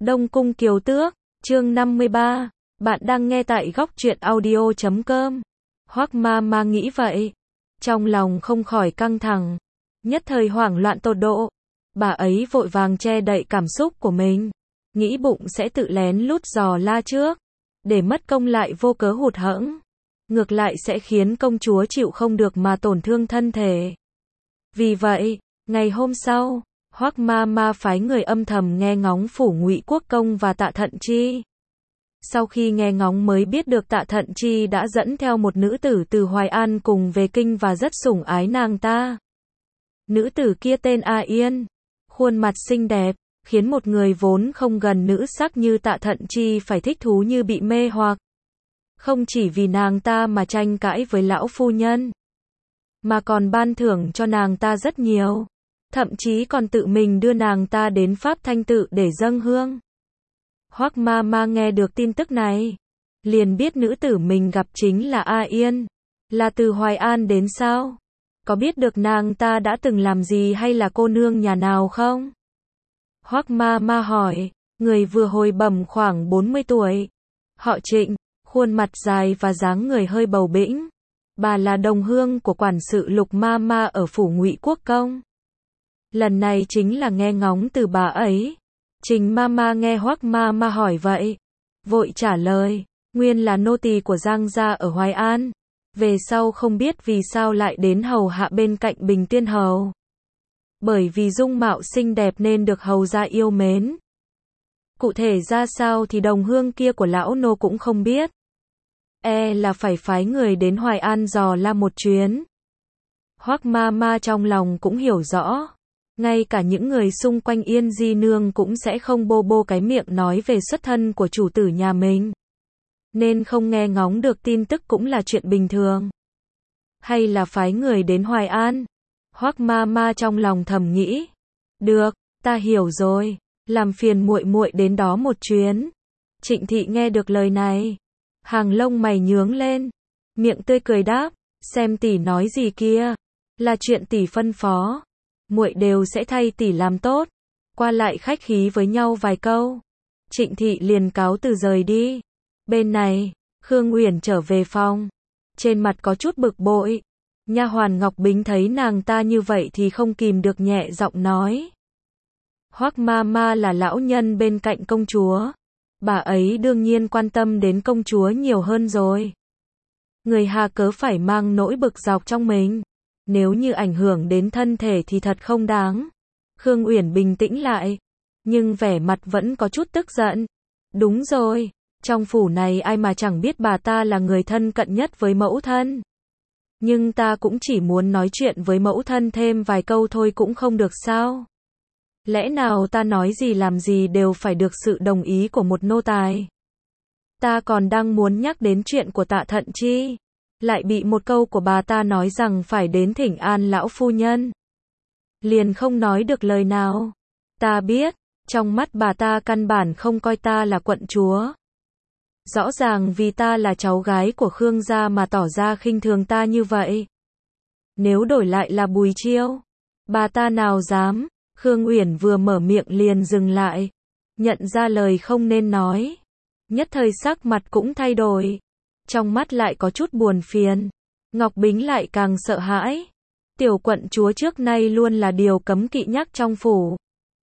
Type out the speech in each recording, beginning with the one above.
Đông Cung Kiều Tước, chương 53. Bạn đang nghe tại góc truyện audio.com. Hoắc Ma nghĩ vậy, trong lòng không khỏi căng thẳng, nhất thời hoảng loạn tột độ. Bà ấy vội vàng che đậy cảm xúc của mình, nghĩ bụng sẽ tự lén lút dò la trước, để mất công lại vô cớ hụt hẫng, ngược lại sẽ khiến công chúa chịu không được mà tổn thương thân thể. Vì vậy, ngày hôm sau, Hoắc Ma phái người âm thầm nghe ngóng phủ Ngụy Quốc Công và Tạ Thận Chi. Sau khi nghe ngóng mới biết được Tạ Thận Chi đã dẫn theo một nữ tử từ Hoài An cùng về kinh và rất sủng ái nàng ta. Nữ tử kia tên A Yên, khuôn mặt xinh đẹp, khiến một người vốn không gần nữ sắc như Tạ Thận Chi phải thích thú như bị mê hoặc. Không chỉ vì nàng ta mà tranh cãi với lão phu nhân, mà còn ban thưởng cho nàng ta rất nhiều, thậm chí còn tự mình đưa nàng ta đến Pháp Thanh Tự để dâng hương. Hoắc Ma nghe được tin tức này, liền biết nữ tử mình gặp chính là A Yên, là từ Hoài An đến sao? Có biết được nàng ta đã từng làm gì hay là cô nương nhà nào không? Hoắc Ma hỏi, người vừa hồi bẩm khoảng 40 tuổi, họ Trịnh, khuôn mặt dài và dáng người hơi bầu bĩnh. Bà là đồng hương của quản sự Lục Ma ở phủ Ngụy Quốc Công. Lần này chính là nghe ngóng từ bà ấy. Trình Ma nghe Hoắc Ma hỏi vậy, vội trả lời, nguyên là nô tỳ của Giang gia ở Hoài An, về sau không biết vì sao lại đến hầu hạ bên cạnh Bình Tiên hầu. Bởi vì dung mạo xinh đẹp nên được hầu gia yêu mến. Cụ thể ra sao thì đồng hương kia của lão nô cũng không biết. Là phải phái người đến Hoài An dò la một chuyến. Hoắc Ma trong lòng cũng hiểu rõ, ngay cả những người xung quanh Yên Di Nương cũng sẽ không bô cái miệng nói về xuất thân của chủ tử nhà mình, nên không nghe ngóng được tin tức cũng là chuyện bình thường. Hay là phái người đến Hoài An? Hoắc Ma trong lòng thầm nghĩ. Được, ta hiểu rồi, làm phiền muội muội đến đó một chuyến. Trịnh Thị nghe được lời này, hàng lông mày nhướng lên, miệng tươi cười đáp, xem tỷ nói gì kia, là chuyện tỷ phân phó, muội đều sẽ thay tỷ làm tốt. Qua lại khách khí với nhau vài câu, Trịnh Thị liền cáo từ rời đi. Bên này, Khương Uyển trở về phòng, trên mặt có chút bực bội. Nha hoàn Ngọc Bính thấy nàng ta như vậy thì không kìm được nhẹ giọng nói, Hoắc Ma là lão nhân bên cạnh công chúa, bà ấy đương nhiên quan tâm đến công chúa nhiều hơn rồi. Người hà cớ phải mang nỗi bực dọc trong mình, nếu như ảnh hưởng đến thân thể thì thật không đáng. Khương Uyển bình tĩnh lại, nhưng vẻ mặt vẫn có chút tức giận. Đúng rồi, trong phủ này ai mà chẳng biết bà ta là người thân cận nhất với mẫu thân. Nhưng ta cũng chỉ muốn nói chuyện với mẫu thân thêm vài câu thôi cũng không được sao? Lẽ nào ta nói gì làm gì đều phải được sự đồng ý của một nô tài? Ta còn đang muốn nhắc đến chuyện của Tạ Thận Chi, lại bị một câu của bà ta nói rằng phải đến thỉnh an lão phu nhân. Liền không nói được lời nào. Ta biết, trong mắt bà ta căn bản không coi ta là quận chúa. Rõ ràng vì ta là cháu gái của Khương gia mà tỏ ra khinh thường ta như vậy. Nếu đổi lại là Bùi Chiêu, bà ta nào dám. Khương Uyển vừa mở miệng liền dừng lại, nhận ra lời không nên nói, nhất thời sắc mặt cũng thay đổi, trong mắt lại có chút buồn phiền. Ngọc Bính lại càng sợ hãi. Tiểu quận chúa trước nay luôn là điều cấm kỵ nhắc trong phủ,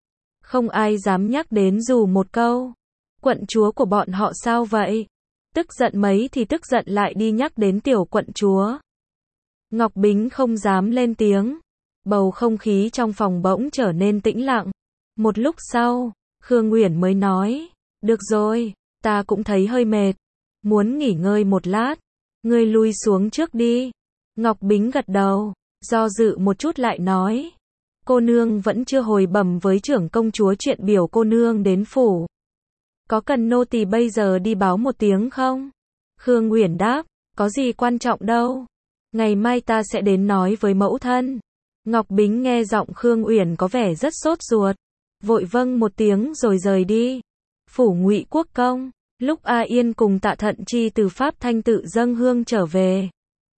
không ai dám nhắc đến dù một câu. Quận chúa của bọn họ sao vậy? Tức giận mấy thì tức giận lại đi nhắc đến tiểu quận chúa. Ngọc Bính không dám lên tiếng. Bầu không khí trong phòng bỗng trở nên tĩnh lặng. Một lúc sau, Khương Uyển mới nói, được rồi, ta cũng thấy hơi mệt, muốn nghỉ ngơi một lát, ngươi lui xuống trước đi. Ngọc Bính gật đầu, do dự một chút lại nói, cô nương vẫn chưa hồi bẩm với trưởng công chúa chuyện biểu cô nương đến phủ. Có cần nô tỳ bây giờ đi báo một tiếng không? Khương Uyển đáp, có gì quan trọng đâu, ngày mai ta sẽ đến nói với mẫu thân. Ngọc Bính nghe giọng Khương Uyển có vẻ rất sốt ruột, vội vâng một tiếng rồi rời đi. Phủ Ngụy Quốc Công, lúc A Yên cùng Tạ Thận Chi từ Pháp Thanh Tự dâng hương trở về,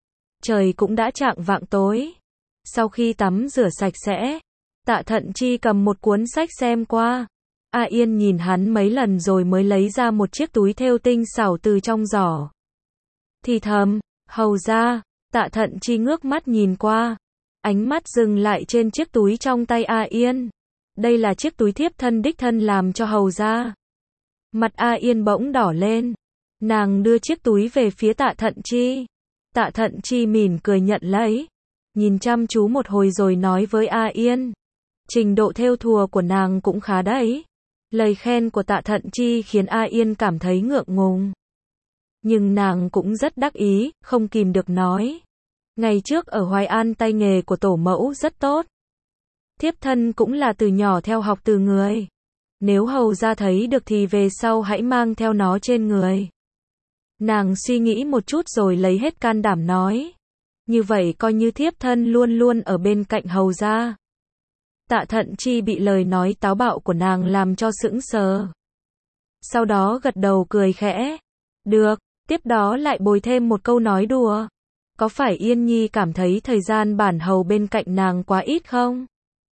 trời cũng đã chạng vạng tối. Sau khi tắm rửa sạch sẽ, Tạ Thận Chi cầm một cuốn sách xem qua, A Yên nhìn hắn mấy lần rồi mới lấy ra một chiếc túi thêu tinh xảo từ trong giỏ. Thì thầm, hầu ra. Tạ Thận Chi ngước mắt nhìn qua. Ánh mắt dừng lại trên chiếc túi trong tay A Yên. Đây là chiếc túi thiếp thân đích thân làm cho hầu ra. Mặt A Yên bỗng đỏ lên. Nàng đưa chiếc túi về phía Tạ Thận Chi. Tạ Thận Chi mỉm cười nhận lấy. Nhìn chăm chú một hồi rồi nói với A Yên. Trình độ thêu thùa của nàng cũng khá đấy. Lời khen của Tạ Thận Chi khiến A Yên cảm thấy ngượng ngùng. Nhưng nàng cũng rất đắc ý, không kìm được nói. Ngày trước ở Hoài An tay nghề của tổ mẫu rất tốt. Thiếp thân cũng là từ nhỏ theo học từ người. Nếu hầu ra thấy được thì về sau hãy mang theo nó trên người. Nàng suy nghĩ một chút rồi lấy hết can đảm nói. Như vậy coi như thiếp thân luôn luôn ở bên cạnh hầu ra. Tạ Thận Chi bị lời nói táo bạo của nàng làm cho sững sờ. Sau đó gật đầu cười khẽ. Được, tiếp đó lại bồi thêm một câu nói đùa. Có phải Yên Nhi cảm thấy thời gian bản hầu bên cạnh nàng quá ít không?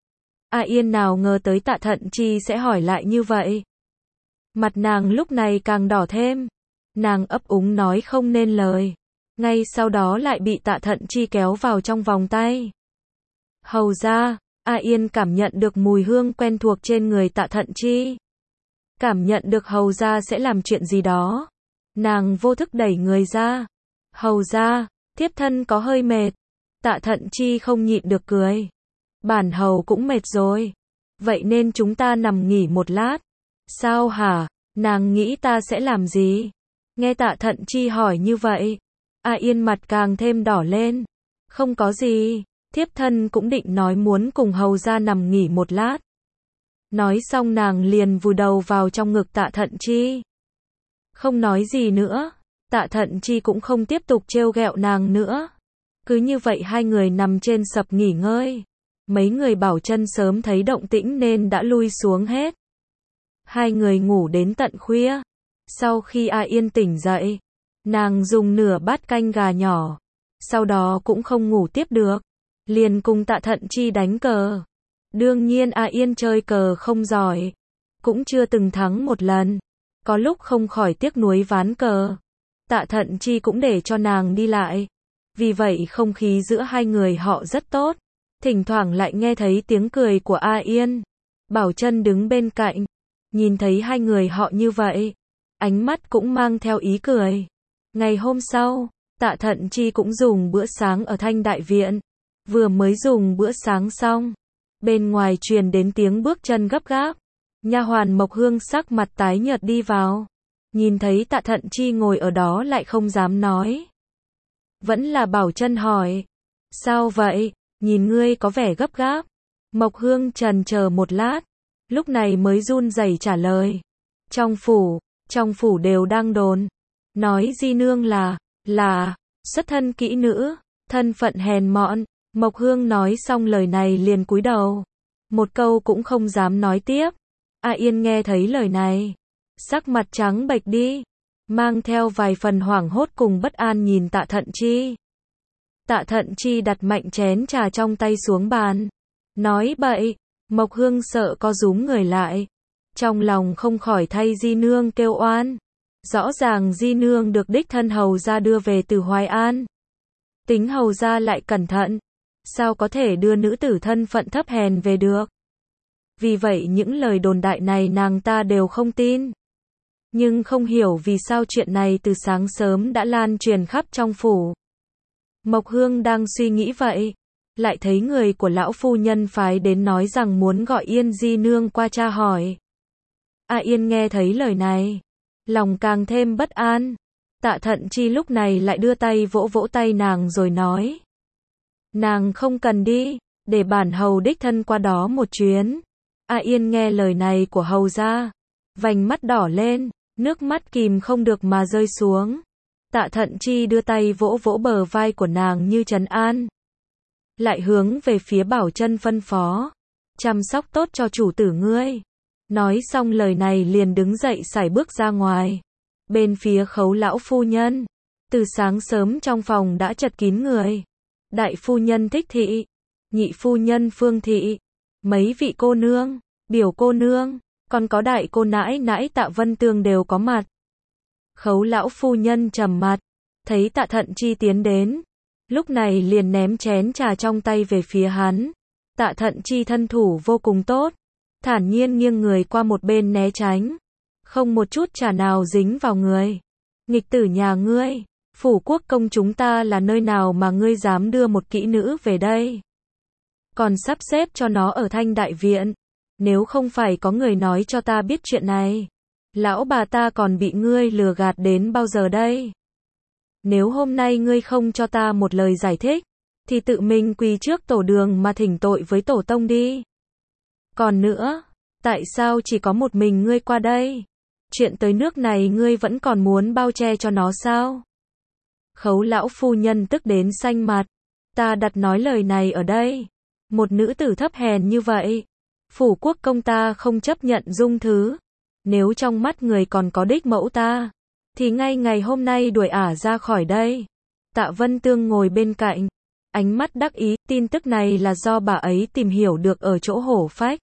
A Yên nào ngờ tới Tạ Thận Chi sẽ hỏi lại như vậy. Mặt nàng lúc này càng đỏ thêm. Nàng ấp úng nói không nên lời. Ngay sau đó lại bị Tạ Thận Chi kéo vào trong vòng tay. Hầu ra, A Yên cảm nhận được mùi hương quen thuộc trên người Tạ Thận Chi. Cảm nhận được hầu ra sẽ làm chuyện gì đó. Nàng vô thức đẩy người ra. Hầu ra, thiếp thân có hơi mệt. Tạ Thận Chi không nhịn được cười. Bản hầu cũng mệt rồi. Vậy nên chúng ta nằm nghỉ một lát. Sao hả? Nàng nghĩ ta sẽ làm gì? Nghe Tạ Thận Chi hỏi như vậy. A Yên mặt càng thêm đỏ lên. Không có gì. Thiếp thân cũng định nói muốn cùng hầu ra nằm nghỉ một lát. Nói xong nàng liền vùi đầu vào trong ngực Tạ Thận Chi. Không nói gì nữa. Tạ Thận Chi cũng không tiếp tục trêu ghẹo nàng nữa. Cứ như vậy hai người nằm trên sập nghỉ ngơi. Mấy người bảo chân sớm thấy động tĩnh nên đã lui xuống hết. Hai người ngủ đến tận khuya. Sau khi A Yên tỉnh dậy, nàng dùng nửa bát canh gà nhỏ. Sau đó cũng không ngủ tiếp được. Liền cùng Tạ Thận Chi đánh cờ. Đương nhiên A Yên chơi cờ không giỏi. Cũng chưa từng thắng một lần. Có lúc không khỏi tiếc nuối ván cờ. Tạ Thận Chi cũng để cho nàng đi lại. Vì vậy không khí giữa hai người họ rất tốt. Thỉnh thoảng lại nghe thấy tiếng cười của A Yên. Bảo Chân đứng bên cạnh. Nhìn thấy hai người họ như vậy. Ánh mắt cũng mang theo ý cười. Ngày hôm sau, Tạ Thận Chi cũng dùng bữa sáng ở Thanh Đại Viện. Vừa mới dùng bữa sáng xong. Bên ngoài truyền đến tiếng bước chân gấp gáp. Nha hoàn Mộc Hương sắc mặt tái nhợt đi vào. Nhìn thấy Tạ Thận Chi ngồi ở đó lại không dám nói. Vẫn là Bảo Chân hỏi. Sao vậy? Nhìn ngươi có vẻ gấp gáp. Mộc Hương chần chờ một lát. Lúc này mới run rẩy trả lời. Trong phủ đều đang đồn. Nói Di Nương là, xuất thân kỹ nữ, thân phận hèn mọn. Mộc Hương nói xong lời này liền cúi đầu. Một câu cũng không dám nói tiếp. A Yên nghe thấy lời này. Sắc mặt trắng bệch đi. Mang theo vài phần hoảng hốt cùng bất an nhìn Tạ Thận Chi. Tạ Thận Chi đặt mạnh chén trà trong tay xuống bàn. Nói bậy. Mộc Hương sợ co rúm người lại. Trong lòng không khỏi thay Di Nương kêu oan. Rõ ràng Di Nương được đích thân hầu ra đưa về từ Hoài An. Tính hầu ra lại cẩn thận. Sao có thể đưa nữ tử thân phận thấp hèn về được. Vì vậy những lời đồn đại này nàng ta đều không tin. Nhưng không hiểu vì sao chuyện này từ sáng sớm đã lan truyền khắp trong phủ. Mộc Hương đang suy nghĩ vậy. Lại thấy người của lão phu nhân phái đến nói rằng muốn gọi Yên Di Nương qua tra hỏi. A Yên nghe thấy lời này. Lòng càng thêm bất an. Tạ Thận Chi lúc này lại đưa tay vỗ vỗ tay nàng rồi nói. Nàng không cần đi. Để bản hầu đích thân qua đó một chuyến. A Yên nghe lời này của hầu ra. Vành mắt đỏ lên. Nước mắt kìm không được mà rơi xuống. Tạ Thận Chi đưa tay vỗ vỗ bờ vai của nàng như trấn an. Lại hướng về phía Bảo Chân phân phó. Chăm sóc tốt cho chủ tử ngươi. Nói xong lời này liền đứng dậy sải bước ra ngoài. Bên phía Khấu lão phu nhân. Từ sáng sớm trong phòng đã chật kín người. Đại phu nhân Thích Thị. Nhị phu nhân Phương Thị. Mấy vị cô nương. Biểu cô nương. còn có đại cô nãi nãi Tạ Vân Tương đều có mặt. Khấu lão phu nhân trầm mặt, thấy Tạ Thận Chi tiến đến, lúc này liền ném chén trà trong tay về phía hắn. Tạ Thận Chi thân thủ vô cùng tốt, thản nhiên nghiêng người qua một bên né tránh, không một chút trà nào dính vào người. Nghịch tử nhà ngươi, phủ quốc công chúng ta là nơi nào mà ngươi dám đưa một kỹ nữ về đây? Còn sắp xếp cho nó ở Thanh Đại Viện. Nếu không phải có người nói cho ta biết chuyện này, lão bà ta còn bị ngươi lừa gạt đến bao giờ đây? Nếu hôm nay ngươi không cho ta một lời giải thích, thì tự mình quỳ trước tổ đường mà thỉnh tội với tổ tông đi. Còn nữa, tại sao chỉ có một mình ngươi qua đây? Chuyện tới nước này ngươi vẫn còn muốn bao che cho nó sao? Khấu lão phu nhân tức đến xanh mặt. Ta đặt nói lời này ở đây. Một nữ tử thấp hèn như vậy, phủ quốc công ta không chấp nhận dung thứ. Nếu trong mắt người còn có đích mẫu ta, thì ngay ngày hôm nay đuổi ả ra khỏi đây. Tạ Vân Tương ngồi bên cạnh, ánh mắt đắc ý, tin tức này là do bà ấy tìm hiểu được ở chỗ hổ phách.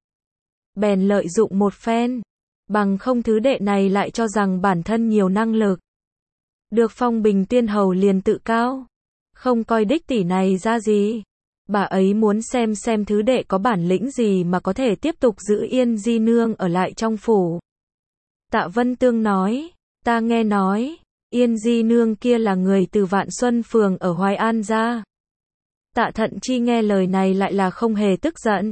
Bèn lợi dụng một phen, bằng không thứ đệ này lại cho rằng bản thân nhiều năng lực. Được phong bình tiên hầu liền tự cao, không coi đích tỷ này ra gì. Bà ấy muốn xem thứ đệ có bản lĩnh gì mà có thể tiếp tục giữ Yên Di Nương ở lại trong phủ. Tạ Vân Tương nói, ta nghe nói, Yên Di Nương kia là người từ Vạn Xuân Phường ở Hoài An ra. Tạ Thận Chi nghe lời này lại là không hề tức giận.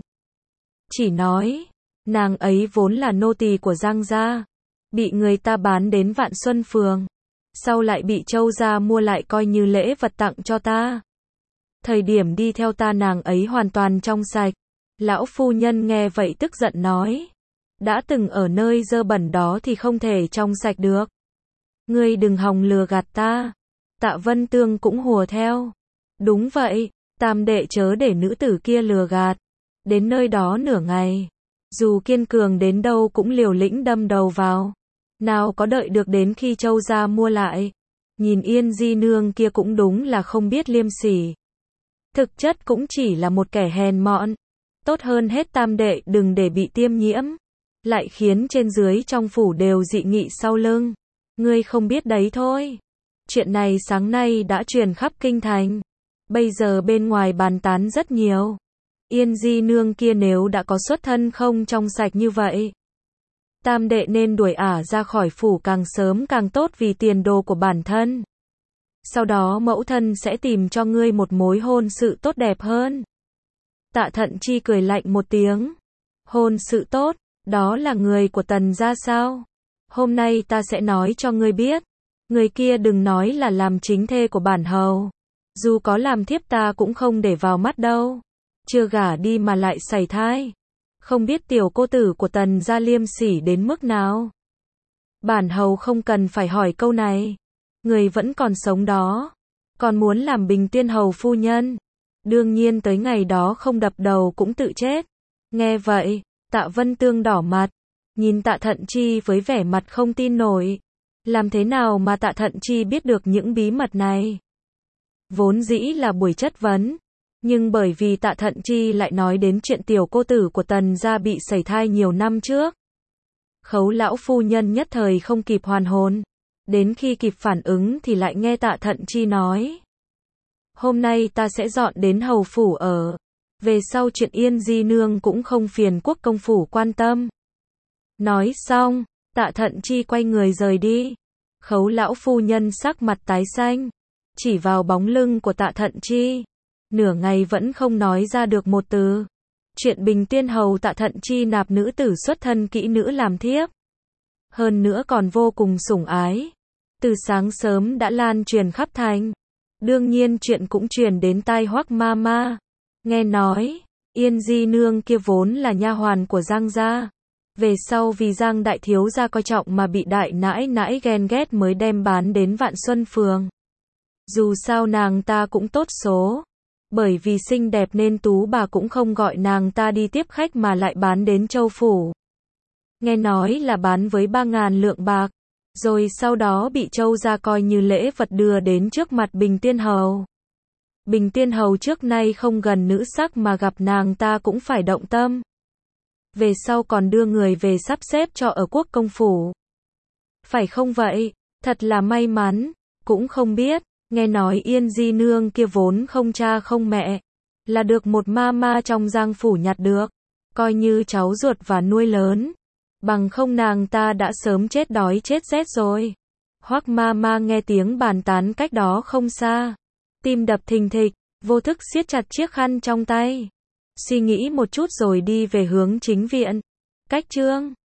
Chỉ nói, nàng ấy vốn là nô tỳ của Giang gia, bị người ta bán đến Vạn Xuân Phường, sau lại bị Châu gia mua lại coi như lễ vật tặng cho ta. Thời điểm đi theo ta nàng ấy hoàn toàn trong sạch. Lão phu nhân nghe vậy tức giận nói, đã từng ở nơi dơ bẩn đó thì không thể trong sạch được. Ngươi đừng hòng lừa gạt ta. Tạ Vân Tương cũng hùa theo. Đúng vậy, tam đệ chớ để nữ tử kia lừa gạt. Đến nơi đó nửa ngày, dù kiên cường đến đâu cũng liều lĩnh đâm đầu vào. Nào có đợi được đến khi Châu gia mua lại. Nhìn Yên Di Nương kia cũng đúng là không biết liêm sỉ. Thực chất cũng chỉ là một kẻ hèn mọn. Tốt hơn hết tam đệ đừng để bị tiêm nhiễm, lại khiến trên dưới trong phủ đều dị nghị sau lưng. Ngươi không biết đấy thôi. Chuyện này sáng nay đã truyền khắp kinh thành. Bây giờ bên ngoài bàn tán rất nhiều. Yên Di Nương kia nếu đã có xuất thân không trong sạch như vậy, tam đệ nên đuổi ả ra khỏi phủ càng sớm càng tốt vì tiền đồ của bản thân. Sau đó mẫu thân sẽ tìm cho ngươi một mối hôn sự tốt đẹp hơn. Tạ Thận Chi cười lạnh một tiếng. Hôn sự tốt, đó là người của Tần gia sao? Hôm nay ta sẽ nói cho ngươi biết. Người kia đừng nói là làm chính thê của bản hầu. Dù có làm thiếp ta cũng không để vào mắt đâu. Chưa gả đi mà lại sảy thai. Không biết tiểu cô tử của Tần gia liêm sỉ đến mức nào. Bản hầu không cần phải hỏi câu này. Người vẫn còn sống đó, còn muốn làm Bình Tiên hầu phu nhân, đương nhiên tới ngày đó không đập đầu cũng tự chết. Nghe vậy, Tạ Vân Tương đỏ mặt, nhìn Tạ Thận Chi với vẻ mặt không tin nổi. Làm thế nào mà Tạ Thận Chi biết được những bí mật này? Vốn dĩ là buổi chất vấn, nhưng bởi vì Tạ Thận Chi lại nói đến chuyện tiểu cô tử của Tần gia bị sảy thai nhiều năm trước. Khấu lão phu nhân nhất thời không kịp hoàn hồn. Đến khi kịp phản ứng thì lại nghe Tạ Thận Chi nói, hôm nay ta sẽ dọn đến hầu phủ ở. Về sau chuyện Yên Di Nương cũng không phiền quốc công phủ quan tâm. Nói xong, Tạ Thận Chi quay người rời đi. Khấu lão phu nhân sắc mặt tái xanh, chỉ vào bóng lưng của Tạ Thận Chi, nửa ngày vẫn không nói ra được một từ. Chuyện Bình Tiên hầu Tạ Thận Chi nạp nữ tử xuất thân kỹ nữ làm thiếp, hơn nữa còn vô cùng sủng ái, từ sáng sớm đã lan truyền khắp thành. Đương nhiên chuyện cũng truyền đến tai Hoắc ma ma. Nghe nói, Yên Di Nương kia vốn là nha hoàn của Giang gia. Về sau vì Giang đại thiếu gia coi trọng mà bị đại nãi nãi ghen ghét mới đem bán đến Vạn Xuân Phường. Dù sao nàng ta cũng tốt số. Bởi vì xinh đẹp nên tú bà cũng không gọi nàng ta đi tiếp khách mà lại bán đến Châu phủ. Nghe nói là bán với 3.000 lượng bạc, rồi sau đó bị Châu gia coi như lễ vật đưa đến trước mặt Bình Tiên hầu. Bình Tiên hầu trước nay không gần nữ sắc mà gặp nàng ta cũng phải động tâm. về sau còn đưa người về sắp xếp cho ở quốc công phủ. Phải không vậy? Thật là may mắn, cũng không biết, nghe nói Yên Di Nương kia vốn không cha không mẹ, là được một ma ma trong Giang phủ nhặt được, coi như cháu ruột và nuôi lớn, bằng không nàng ta đã sớm chết đói chết rét rồi. Hoắc ma ma nghe tiếng bàn tán cách đó không xa, tim đập thình thịch, vô thức siết chặt chiếc khăn trong tay, suy nghĩ một chút rồi đi về hướng chính viện. Cách chương